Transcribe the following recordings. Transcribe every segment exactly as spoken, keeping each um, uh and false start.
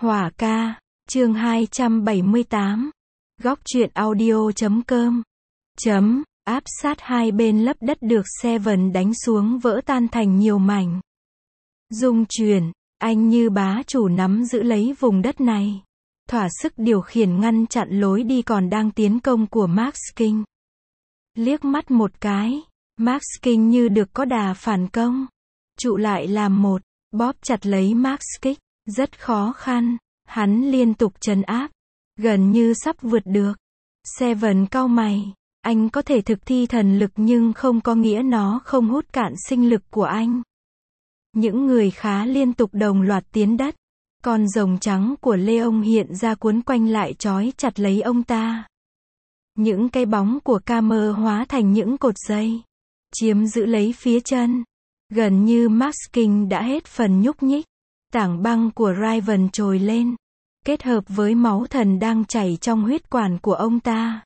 Hỏa ca, chương hai trăm bảy mươi tám. Góc truyện audio chấm com. Chấm, áp sát hai bên lấp đất được Seven đánh xuống vỡ tan thành nhiều mảnh. Dung chuyển, anh như bá chủ nắm giữ lấy vùng đất này. Thỏa sức điều khiển ngăn chặn lối đi còn đang tiến công của Max King. Liếc mắt một cái, Max King như được có đà phản công. Trụ lại làm một, bóp chặt lấy Max King. Rất khó khăn, hắn liên tục trấn áp, gần như sắp vượt được. Seven cau mày, anh có thể thực thi thần lực nhưng không có nghĩa nó không hút cạn sinh lực của anh. Những người khá liên tục đồng loạt tiến đất. Con rồng trắng của Leon hiện ra cuốn quanh lại trói chặt lấy ông ta. Những cái bóng của Camer hóa thành những cột dây, chiếm giữ lấy phía chân. Gần như Max King đã hết phần nhúc nhích. Tảng băng của Raven trồi lên, kết hợp với máu thần đang chảy trong huyết quản của ông ta.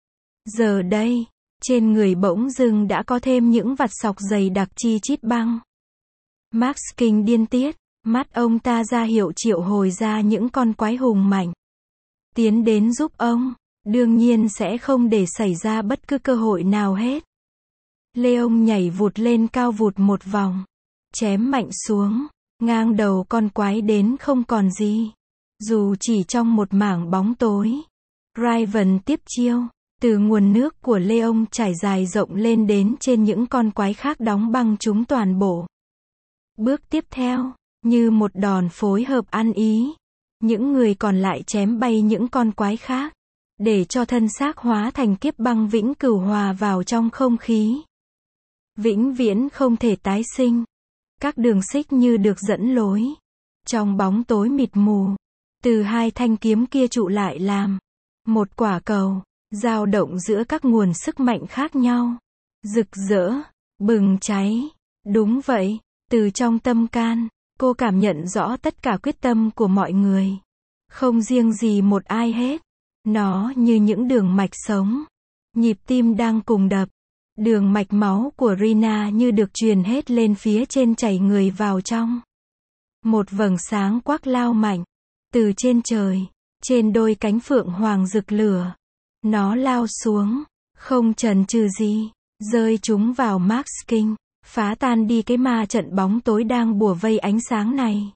Giờ đây, trên người bỗng dưng đã có thêm những vạt sọc dày đặc chi chít băng. Max King điên tiết, mắt ông ta ra hiệu triệu hồi ra những con quái hùng mạnh. Tiến đến giúp ông, đương nhiên sẽ không để xảy ra bất cứ cơ hội nào hết. Leon nhảy vụt lên cao vụt một vòng, chém mạnh xuống. Ngang đầu con quái đến không còn gì. Dù chỉ trong một mảng bóng tối. Raven tiếp chiêu. Từ nguồn nước của Leon trải dài rộng lên đến trên những con quái khác đóng băng chúng toàn bộ. Bước tiếp theo, như một đòn phối hợp ăn ý. Những người còn lại chém bay những con quái khác. Để cho thân xác hóa thành kiếp băng vĩnh cửu hòa vào trong không khí. Vĩnh viễn không thể tái sinh. Các đường xích như được dẫn lối. Trong bóng tối mịt mù, từ hai thanh kiếm kia trụ lại làm một quả cầu, dao động giữa các nguồn sức mạnh khác nhau. Rực rỡ, bừng cháy. Đúng vậy, từ trong tâm can, cô cảm nhận rõ tất cả quyết tâm của mọi người. Không riêng gì một ai hết. Nó như những đường mạch sống. Nhịp tim đang cùng đập. Đường mạch máu của Rina như được truyền hết lên phía trên chảy người vào trong. Một vầng sáng quắc lao mạnh. Từ trên trời, trên đôi cánh phượng hoàng rực lửa. Nó lao xuống, không chần chừ gì, rơi chúng vào Max King, phá tan đi cái ma trận bóng tối đang bủa vây ánh sáng này.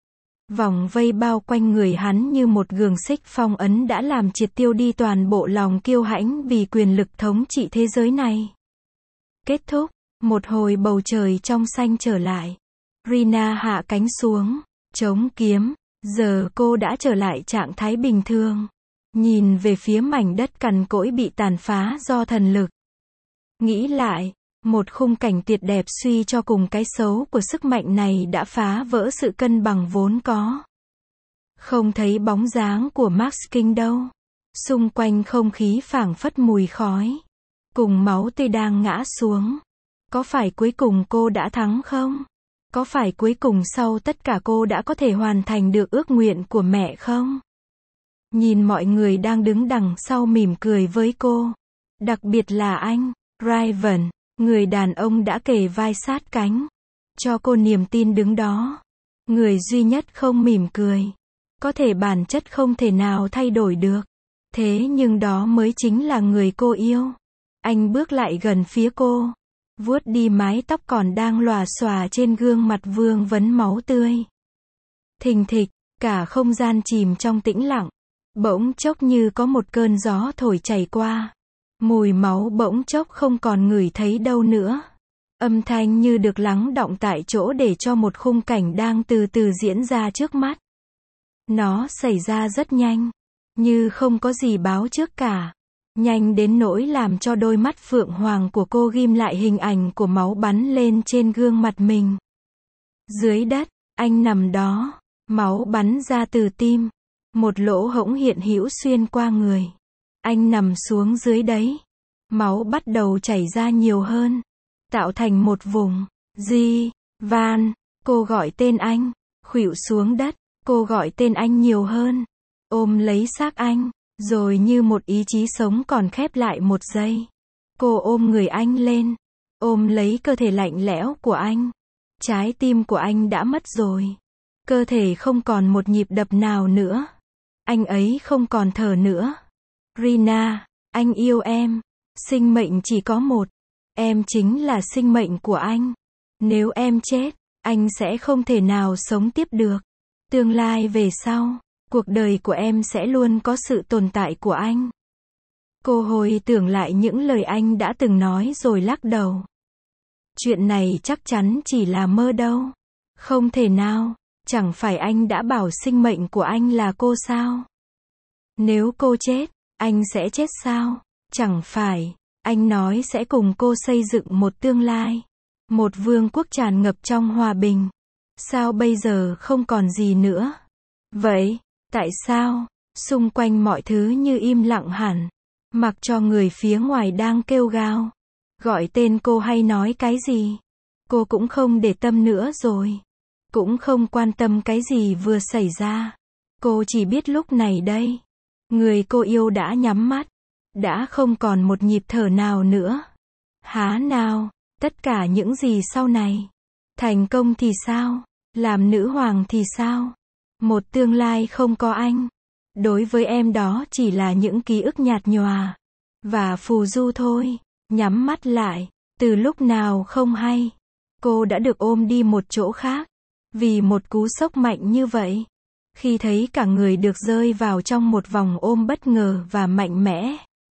Vòng vây bao quanh người hắn như một gường xích phong ấn đã làm triệt tiêu đi toàn bộ lòng kiêu hãnh vì quyền lực thống trị thế giới này. Kết thúc, một hồi bầu trời trong xanh trở lại. Rina hạ cánh xuống, chống kiếm, giờ cô đã trở lại trạng thái bình thường. Nhìn về phía mảnh đất cằn cỗi bị tàn phá do thần lực. Nghĩ lại, một khung cảnh tuyệt đẹp suy cho cùng cái xấu của sức mạnh này đã phá vỡ sự cân bằng vốn có. Không thấy bóng dáng của Max King đâu. Xung quanh không khí phảng phất mùi khói. Cùng máu tươi đang ngã xuống. Có phải cuối cùng cô đã thắng không? Có phải cuối cùng sau tất cả cô đã có thể hoàn thành được ước nguyện của mẹ không? Nhìn mọi người đang đứng đằng sau mỉm cười với cô. Đặc biệt là anh, Raven, người đàn ông đã kề vai sát cánh. Cho cô niềm tin đứng đó. Người duy nhất không mỉm cười. Có thể bản chất không thể nào thay đổi được. Thế nhưng đó mới chính là người cô yêu. Anh bước lại gần phía cô, vuốt đi mái tóc còn đang lòa xòa trên gương mặt vương vấn máu tươi. Thình thịch, cả không gian chìm trong tĩnh lặng. Bỗng chốc như có một cơn gió thổi chảy qua. Mùi máu bỗng chốc không còn ngửi thấy đâu nữa. Âm thanh như được lắng đọng tại chỗ để cho một khung cảnh đang từ từ diễn ra trước mắt. Nó xảy ra rất nhanh, như không có gì báo trước cả. Nhanh đến nỗi làm cho đôi mắt phượng hoàng của cô ghim lại hình ảnh của máu bắn lên trên gương mặt mình. Dưới đất, anh nằm đó, máu bắn ra từ tim. Một lỗ hổng hiện hữu xuyên qua người. Anh nằm xuống dưới đấy. Máu bắt đầu chảy ra nhiều hơn. Tạo thành một vùng. Di, Van, cô gọi tên anh. Khuỵu xuống đất, cô gọi tên anh nhiều hơn. Ôm lấy xác anh. Rồi như một ý chí sống còn khép lại một giây. Cô ôm người anh lên. Ôm lấy cơ thể lạnh lẽo của anh. Trái tim của anh đã mất rồi. Cơ thể không còn một nhịp đập nào nữa. Anh ấy không còn thở nữa. Rina, anh yêu em. Sinh mệnh chỉ có một. Em chính là sinh mệnh của anh. Nếu em chết, anh sẽ không thể nào sống tiếp được. Tương lai về sau, cuộc đời của em sẽ luôn có sự tồn tại của anh. Cô hồi tưởng lại những lời anh đã từng nói rồi lắc đầu. Chuyện này chắc chắn chỉ là mơ đâu. Không thể nào, chẳng phải anh đã bảo sinh mệnh của anh là cô sao? Nếu cô chết, anh sẽ chết sao? Chẳng phải, anh nói sẽ cùng cô xây dựng một tương lai. Một vương quốc tràn ngập trong hòa bình. Sao bây giờ không còn gì nữa? Vậy, tại sao, xung quanh mọi thứ như im lặng hẳn, mặc cho người phía ngoài đang kêu gào, gọi tên cô hay nói cái gì? Cô cũng không để tâm nữa rồi. Cũng không quan tâm cái gì vừa xảy ra. Cô chỉ biết lúc này đây, người cô yêu đã nhắm mắt, đã không còn một nhịp thở nào nữa. Há nào, tất cả những gì sau này, thành công thì sao? Làm nữ hoàng thì sao? Một tương lai không có anh. Đối với em đó chỉ là những ký ức nhạt nhòa và phù du thôi. Nhắm mắt lại, từ lúc nào không hay, cô đã được ôm đi một chỗ khác. Vì một cú sốc mạnh như vậy, khi thấy cả người được rơi vào trong một vòng ôm bất ngờ và mạnh mẽ,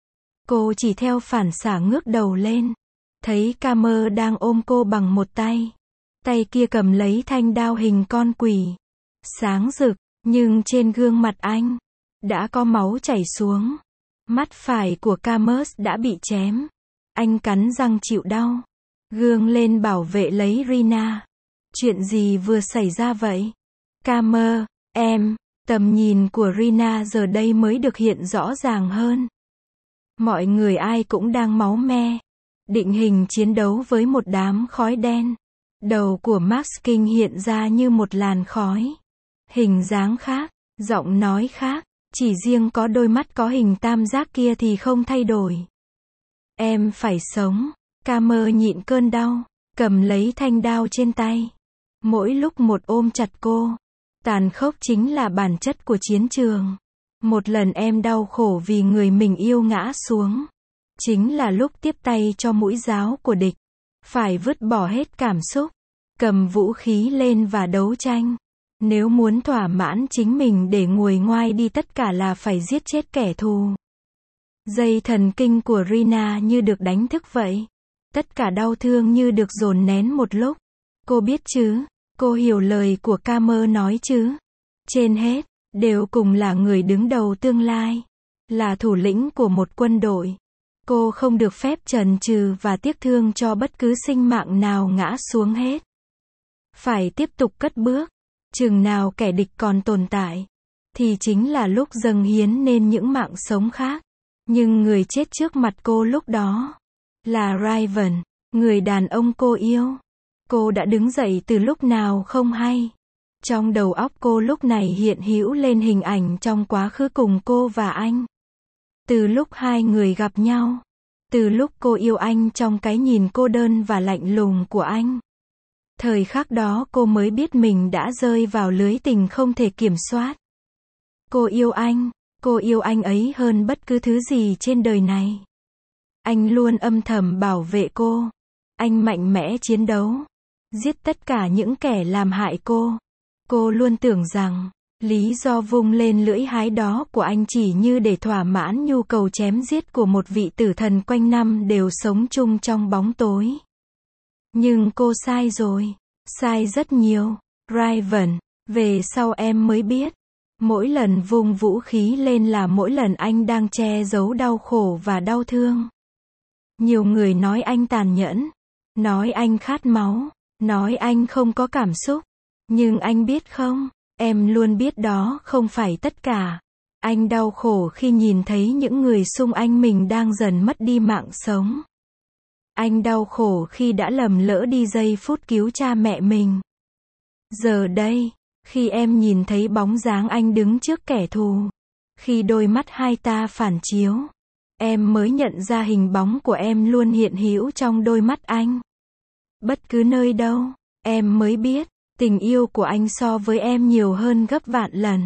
cô chỉ theo phản xạ ngước đầu lên, thấy Camer đang ôm cô bằng một tay. Tay kia cầm lấy thanh đao hình con quỷ, sáng rực, nhưng trên gương mặt anh đã có máu chảy xuống. Mắt phải của Camus đã bị chém. Anh cắn răng chịu đau, gương lên bảo vệ lấy Rina. Chuyện gì vừa xảy ra vậy? Camer, em, tầm nhìn của Rina giờ đây mới được hiện rõ ràng hơn. Mọi người ai cũng đang máu me, định hình chiến đấu với một đám khói đen. Đầu của Max King hiện ra như một làn khói. Hình dáng khác, giọng nói khác, chỉ riêng có đôi mắt có hình tam giác kia thì không thay đổi. Em phải sống. Camer nhịn cơn đau, cầm lấy thanh đao trên tay. Mỗi lúc một ôm chặt cô. Tàn khốc chính là bản chất của chiến trường. Một lần em đau khổ vì người mình yêu ngã xuống, chính là lúc tiếp tay cho mũi giáo của địch. Phải vứt bỏ hết cảm xúc, cầm vũ khí lên và đấu tranh. Nếu muốn thỏa mãn chính mình để nguôi ngoai đi tất cả là phải giết chết kẻ thù. Dây thần kinh của Rina như được đánh thức vậy. Tất cả đau thương như được dồn nén một lúc. Cô biết chứ, cô hiểu lời của Camer nói chứ. Trên hết, đều cùng là người đứng đầu tương lai, là thủ lĩnh của một quân đội. Cô không được phép chần chừ và tiếc thương cho bất cứ sinh mạng nào ngã xuống hết. Phải tiếp tục cất bước. Chừng nào kẻ địch còn tồn tại, thì chính là lúc dâng hiến nên những mạng sống khác. Nhưng người chết trước mặt cô lúc đó là Raven, người đàn ông cô yêu. Cô đã đứng dậy từ lúc nào không hay. Trong đầu óc cô lúc này hiện hữu lên hình ảnh trong quá khứ cùng cô và anh. Từ lúc hai người gặp nhau, từ lúc cô yêu anh trong cái nhìn cô đơn và lạnh lùng của anh. Thời khắc đó cô mới biết mình đã rơi vào lưới tình không thể kiểm soát. Cô yêu anh, cô yêu anh ấy hơn bất cứ thứ gì trên đời này. Anh luôn âm thầm bảo vệ cô. Anh mạnh mẽ chiến đấu, giết tất cả những kẻ làm hại cô. Cô luôn tưởng rằng, lý do vung lên lưỡi hái đó của anh chỉ như để thỏa mãn nhu cầu chém giết của một vị tử thần quanh năm đều sống chung trong bóng tối. Nhưng cô sai rồi. Sai rất nhiều. Raven, về sau em mới biết. Mỗi lần vung vũ khí lên là mỗi lần anh đang che giấu đau khổ và đau thương. Nhiều người nói anh tàn nhẫn. Nói anh khát máu. Nói anh không có cảm xúc. Nhưng anh biết không, em luôn biết đó không phải tất cả. Anh đau khổ khi nhìn thấy những người xung quanh mình đang dần mất đi mạng sống. Anh đau khổ khi đã lầm lỡ đi giây phút cứu cha mẹ mình. Giờ đây, khi em nhìn thấy bóng dáng anh đứng trước kẻ thù, khi đôi mắt hai ta phản chiếu, em mới nhận ra hình bóng của em luôn hiện hữu trong đôi mắt anh. Bất cứ nơi đâu, em mới biết, Tình yêu của anh so với em nhiều hơn gấp vạn lần.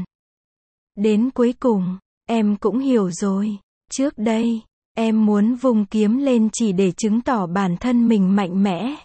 Đến cuối cùng, em cũng hiểu rồi. Trước đây, em muốn vung kiếm lên chỉ để chứng tỏ bản thân mình mạnh mẽ.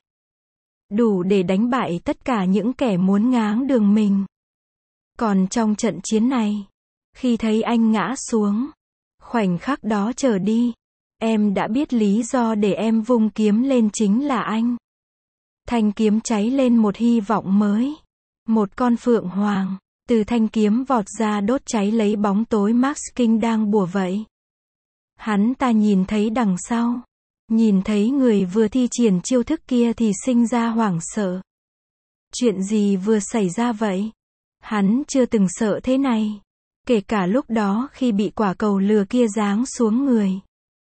Đủ để đánh bại tất cả những kẻ muốn ngáng đường mình. Còn trong trận chiến này, khi thấy anh ngã xuống, khoảnh khắc đó trở đi, em đã biết lý do để em vung kiếm lên chính là anh. Thanh kiếm cháy lên một hy vọng mới. Một con phượng hoàng, từ thanh kiếm vọt ra đốt cháy lấy bóng tối Max King đang bủa vẫy. Hắn ta nhìn thấy đằng sau. Nhìn thấy người vừa thi triển chiêu thức kia thì sinh ra hoảng sợ. Chuyện gì vừa xảy ra vậy? Hắn chưa từng sợ thế này. Kể cả lúc đó khi bị quả cầu lửa kia giáng xuống người.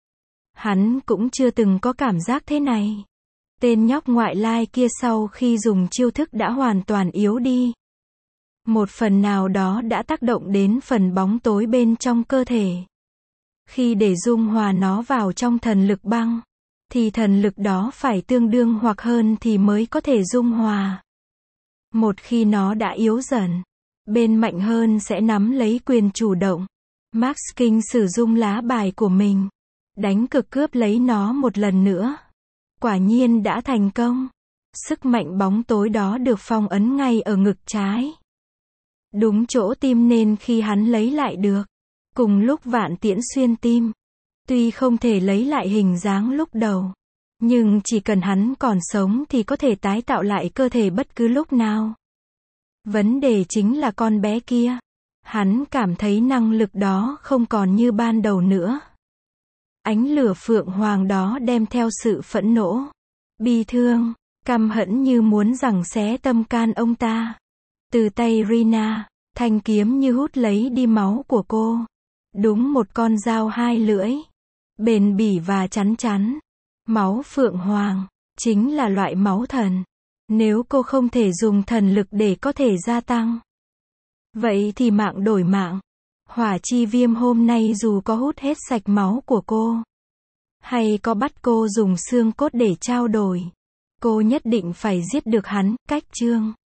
Hắn cũng chưa từng có cảm giác thế này. Tên nhóc ngoại lai kia sau khi dùng chiêu thức đã hoàn toàn yếu đi. Một phần nào đó đã tác động đến phần bóng tối bên trong cơ thể. Khi để dung hòa nó vào trong thần lực băng, thì thần lực đó phải tương đương hoặc hơn thì mới có thể dung hòa. Một khi nó đã yếu dần, bên mạnh hơn sẽ nắm lấy quyền chủ động. Max King sử dụng lá bài của mình, đánh cực cướp lấy nó một lần nữa. Quả nhiên đã thành công. Sức mạnh bóng tối đó được phong ấn ngay ở ngực trái. Đúng chỗ tim nên khi hắn lấy lại được. Cùng lúc vạn tiễn xuyên tim. Tuy không thể lấy lại hình dáng lúc đầu. Nhưng chỉ cần hắn còn sống thì có thể tái tạo lại cơ thể bất cứ lúc nào. Vấn đề chính là con bé kia. Hắn cảm thấy năng lực đó không còn như ban đầu nữa. Ánh lửa phượng hoàng đó đem theo sự phẫn nộ, bi thương, căm hẫn như muốn giằng xé tâm can ông ta. Từ tay Rina, thanh kiếm như hút lấy đi máu của cô. Đúng một con dao hai lưỡi. Bền bỉ và chắn chắn. Máu phượng hoàng, chính là loại máu thần. Nếu cô không thể dùng thần lực để có thể gia tăng, vậy thì mạng đổi mạng. Hỏa chi viêm hôm nay dù có hút hết sạch máu của cô, hay có bắt cô dùng xương cốt để trao đổi, cô nhất định phải giết được hắn. Cách chương